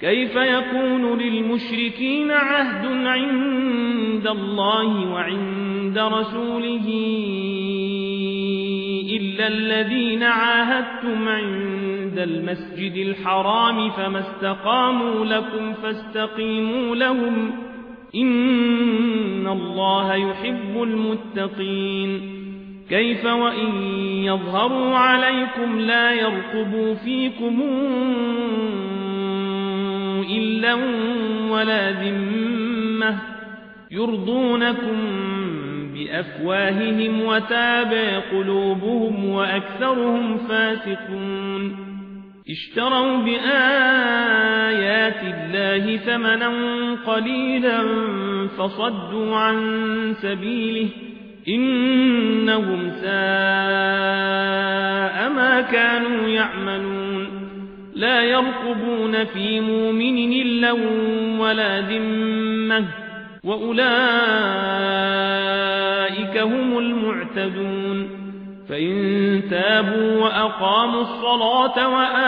كيف يكون للمشركين عهد عند الله وعند رسوله إلا الذين عاهدتم عند المسجد الحرام فما استقاموا لكم فاستقيموا لهم إن الله يحب المتقين كيف وإن يظهروا عليكم لا يرقبوا فيكم إلا ولا ذمة يرضونكم بأفواههم وتابى قلوبهم وأكثرهم فاسقون اشتروا بآيات الله ثمنا قليلا فصدوا عن سبيله إنهم ساء ما كانوا يعملون لا يرقبون في مؤمن إلا ولا ذمة وأولئك هم المعتدون فإن تابوا وأقاموا الصلاة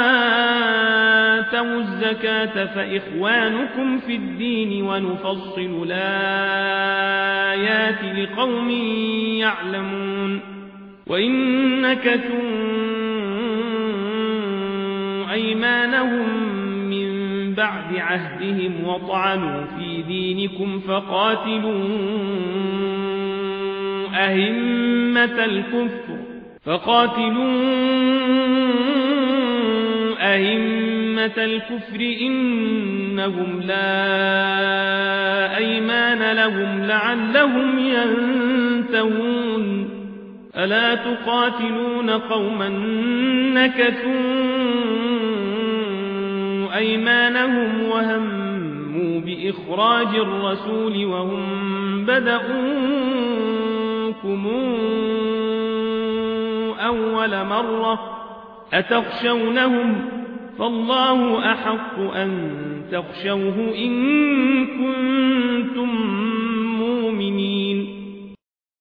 وآتوا الزكاة فإخوانكم في الدين ونفصل الآيات لقوم يعلمون وإن نكثوا أيمانهم من بعد عهدهم وطعنوا في دينكم فقاتلوا أئمة الكفر إنهم لا أيمان لهم لعلهم ينتهون ألا تقاتلون قوما نكثوا أيمانهم وهموا بإخراج الرسول وهم بدؤوكم أول مرة أتخشونهم فالله أحق أن تخشوه إن كنتم